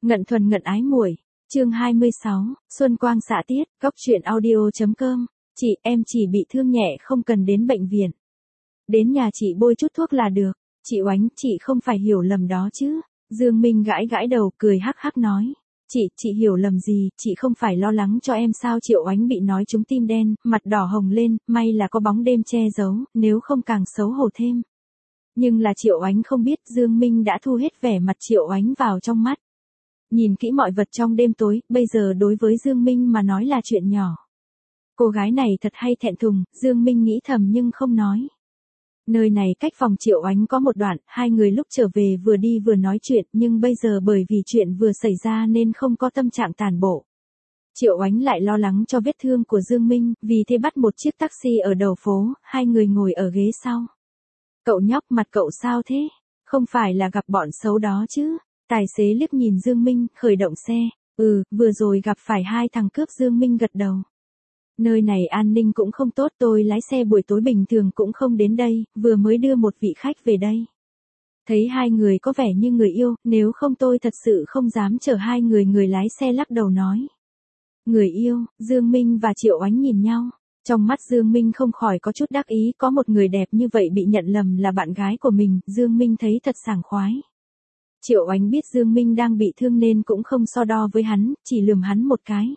Ngận thuần ngận ái muội, chương 26, Xuân Quang xạ tiết, góc truyện audio.com. Chị, em chỉ bị thương nhẹ không cần đến bệnh viện. Đến nhà chị bôi chút thuốc là được. Chị Oánh, chị không phải hiểu lầm đó chứ. Dương Minh gãi gãi đầu, cười hắc hắc nói. Chị hiểu lầm gì, chị không phải lo lắng cho em sao? Triệu Oánh bị nói trúng tim đen, mặt đỏ hồng lên, may là có bóng đêm che giấu, nếu không càng xấu hổ thêm. Nhưng là Triệu Oánh không biết Dương Minh đã thu hết vẻ mặt Triệu Oánh vào trong mắt. Nhìn kỹ mọi vật trong đêm tối, bây giờ đối với Dương Minh mà nói là chuyện nhỏ. Cô gái này thật hay thẹn thùng, Dương Minh nghĩ thầm nhưng không nói. Nơi này cách phòng Triệu Oánh có một đoạn, hai người lúc trở về vừa đi vừa nói chuyện, nhưng bây giờ bởi vì chuyện vừa xảy ra nên không có tâm trạng tản bộ. Triệu Oánh lại lo lắng cho vết thương của Dương Minh, vì thế bắt một chiếc taxi ở đầu phố, hai người ngồi ở ghế sau. Cậu nhóc, mặt cậu sao thế? Không phải là gặp bọn xấu đó chứ? Tài xế liếc nhìn Dương Minh, khởi động xe. Vừa rồi gặp phải hai thằng cướp. Dương Minh gật đầu. Nơi này an ninh cũng không tốt, tôi lái xe buổi tối bình thường cũng không đến đây, vừa mới đưa một vị khách về đây. Thấy hai người có vẻ như người yêu, nếu không tôi thật sự không dám chở hai người. Người lái xe lắc đầu nói. Người yêu? Dương Minh và Triệu Oánh nhìn nhau. Trong mắt Dương Minh không khỏi có chút đắc ý, có một người đẹp như vậy bị nhận lầm là bạn gái của mình, Dương Minh thấy thật sảng khoái. Triệu Oánh biết Dương Minh đang bị thương nên cũng không so đo với hắn, chỉ lườm hắn một cái.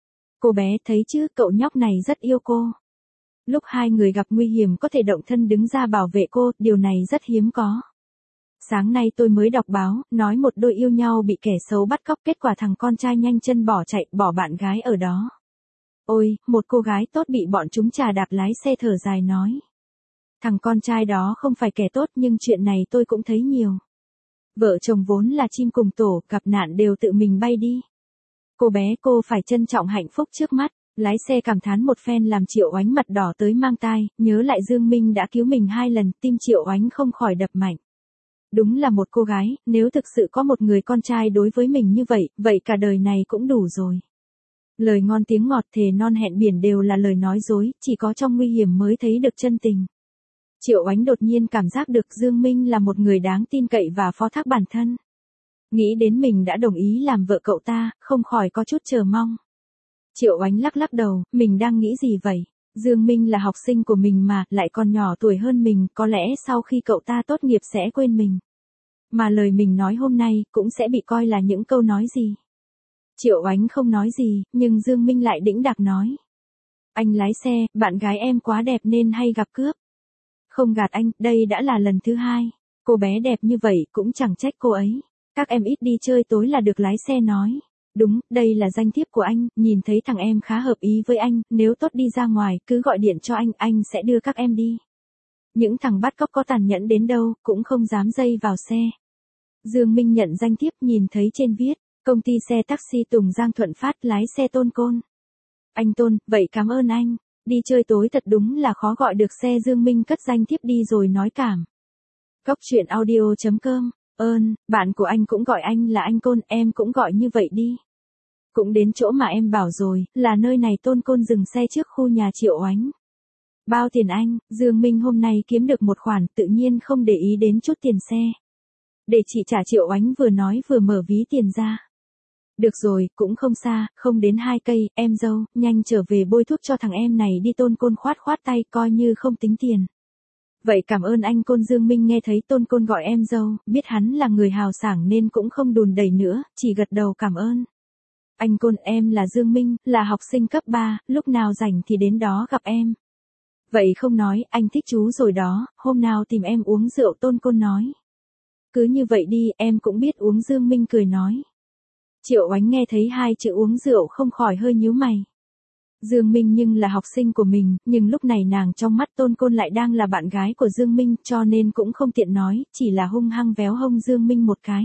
Cô bé thấy chứ, cậu nhóc này rất yêu cô. Lúc hai người gặp nguy hiểm có thể động thân đứng ra bảo vệ cô, điều này rất hiếm có. Sáng nay tôi mới đọc báo, nói một đôi yêu nhau bị kẻ xấu bắt cóc, kết quả thằng con trai nhanh chân bỏ chạy, bỏ bạn gái ở đó. Ôi, một cô gái tốt bị bọn chúng chà đạp. Lái xe thở dài nói. Thằng con trai đó không phải kẻ tốt nhưng chuyện này tôi cũng thấy nhiều. Vợ chồng vốn là chim cùng tổ, gặp nạn đều tự mình bay đi. Cô bé, cô phải trân trọng hạnh phúc trước mắt. Lái xe cảm thán một phen làm Triệu Oánh mặt đỏ tới mang tai, nhớ lại Dương Minh đã cứu mình 2 lần, tim Triệu Oánh không khỏi đập mạnh. Đúng là một cô gái, nếu thực sự có một người con trai đối với mình như vậy, vậy cả đời này cũng đủ rồi. Lời ngon tiếng ngọt, thề non hẹn biển đều là lời nói dối, chỉ có trong nguy hiểm mới thấy được chân tình. Triệu Oánh đột nhiên cảm giác được Dương Minh là một người đáng tin cậy và phó thác bản thân. Nghĩ đến mình đã đồng ý làm vợ cậu ta, không khỏi có chút chờ mong. Triệu Oánh lắc lắc đầu, mình đang nghĩ gì vậy? Dương Minh là học sinh của mình mà, lại còn nhỏ tuổi hơn mình, có lẽ sau khi cậu ta tốt nghiệp sẽ quên mình. Mà lời mình nói hôm nay, cũng sẽ bị coi là những câu nói gì. Triệu Oánh không nói gì, nhưng Dương Minh lại đĩnh đạc nói. Anh lái xe, bạn gái em quá đẹp nên hay gặp cướp. Không gạt anh, đây đã là lần thứ 2. Cô bé đẹp như vậy cũng chẳng trách cô ấy. Các em ít đi chơi tối là được. Lái xe nói. Đúng, đây là danh thiếp của anh, nhìn thấy thằng em khá hợp ý với anh, nếu tốt đi ra ngoài, cứ gọi điện cho anh sẽ đưa các em đi. Những thằng bắt cóc có tàn nhẫn đến đâu, cũng không dám dây vào xe. Dương Minh nhận danh thiếp, nhìn thấy trên viết, công ty xe taxi Tùng Giang Thuận Phát, lái xe Tôn Côn. Anh Tôn, vậy cảm ơn anh, đi chơi tối thật đúng là khó gọi được xe. Dương Minh cất danh thiếp đi rồi nói cảm. Góc truyện audio.com. Bạn của anh cũng gọi anh là anh Côn, em cũng gọi như vậy đi. Cũng đến chỗ mà em bảo rồi, là nơi này. Tôn Côn dừng xe trước khu nhà Triệu Oánh. Bao tiền anh? Dương Minh hôm nay kiếm được một khoản, tự nhiên không để ý đến chút tiền xe. Để chị trả. Triệu Oánh vừa nói vừa mở ví tiền ra. Được rồi, cũng không xa, không đến 2 cây, em dâu, nhanh trở về bôi thuốc cho thằng em này đi. Tôn Côn khoát khoát tay, coi như không tính tiền. Vậy cảm ơn anh Côn. Dương Minh nghe thấy Tôn Côn gọi em dâu, biết hắn là người hào sảng nên cũng không đùn đẩy nữa, chỉ gật đầu cảm ơn. Anh Côn, em là Dương Minh, là học sinh cấp 3, lúc nào rảnh thì đến đó gặp em. Vậy không nói, anh thích chú rồi đó, hôm nào tìm em uống rượu. Tôn Côn nói. Cứ như vậy đi, em cũng biết uống. Dương Minh cười nói. Triệu Oánh nghe thấy 2 chữ uống rượu không khỏi hơi nhíu mày. Dương Minh nhưng là học sinh của mình, nhưng lúc này nàng trong mắt Tôn Côn lại đang là bạn gái của Dương Minh, cho nên cũng không tiện nói, chỉ là hung hăng véo hông Dương Minh một cái.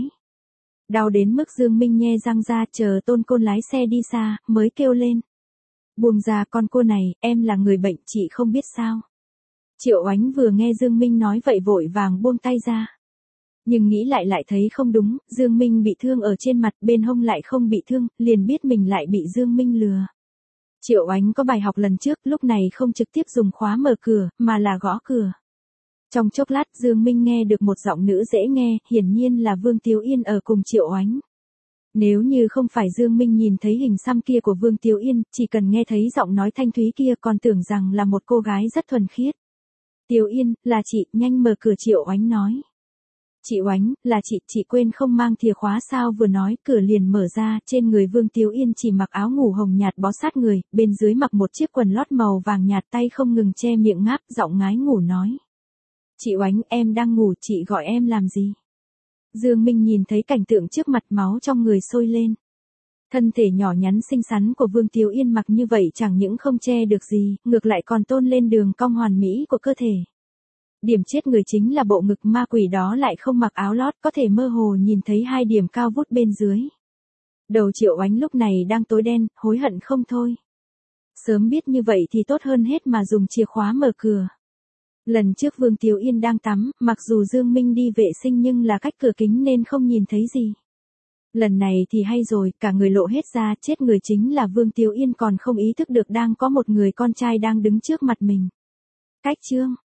Đau đến mức Dương Minh nhe răng ra, chờ Tôn Côn lái xe đi xa, mới kêu lên. Buông ra con cô này, em là người bệnh, chị không biết sao. Triệu Oánh vừa nghe Dương Minh nói vậy vội vàng buông tay ra. Nhưng nghĩ lại thấy không đúng, Dương Minh bị thương ở trên mặt, bên hông lại không bị thương, liền biết mình lại bị Dương Minh lừa. Triệu Oánh có bài học lần trước, lúc này không trực tiếp dùng khóa mở cửa, mà là gõ cửa. Trong chốc lát Dương Minh nghe được một giọng nữ dễ nghe, hiển nhiên là Vương Tiếu Yên ở cùng Triệu Oánh. Nếu như không phải Dương Minh nhìn thấy hình xăm kia của Vương Tiếu Yên, chỉ cần nghe thấy giọng nói thanh thúy kia còn tưởng rằng là một cô gái rất thuần khiết. Tiếu Yên, là chị, nhanh mở cửa, Triệu Oánh nói. Chị Oánh, là chị quên không mang chìa khóa sao, vừa nói cửa liền mở ra, trên người Vương Tiếu Yên chỉ mặc áo ngủ hồng nhạt bó sát người, bên dưới mặc một chiếc quần lót màu vàng nhạt, tay không ngừng che miệng ngáp, giọng ngái ngủ nói. Chị Oánh, em đang ngủ, chị gọi em làm gì? Dương Minh nhìn thấy cảnh tượng trước mặt, máu trong người sôi lên. Thân thể nhỏ nhắn xinh xắn của Vương Tiếu Yên mặc như vậy chẳng những không che được gì, ngược lại còn tôn lên đường cong hoàn mỹ của cơ thể. Điểm chết người chính là bộ ngực ma quỷ đó lại không mặc áo lót, có thể mơ hồ nhìn thấy 2 điểm cao vút bên dưới. Đầu Triệu Oánh lúc này đang tối đen, hối hận không thôi. Sớm biết như vậy thì tốt hơn hết mà dùng chìa khóa mở cửa. Lần trước Vương Tiếu Yên đang tắm, mặc dù Dương Minh đi vệ sinh nhưng là cách cửa kính nên không nhìn thấy gì. Lần này thì hay rồi, cả người lộ hết ra, chết người chính là Vương Tiếu Yên còn không ý thức được đang có một người con trai đang đứng trước mặt mình. Cách chương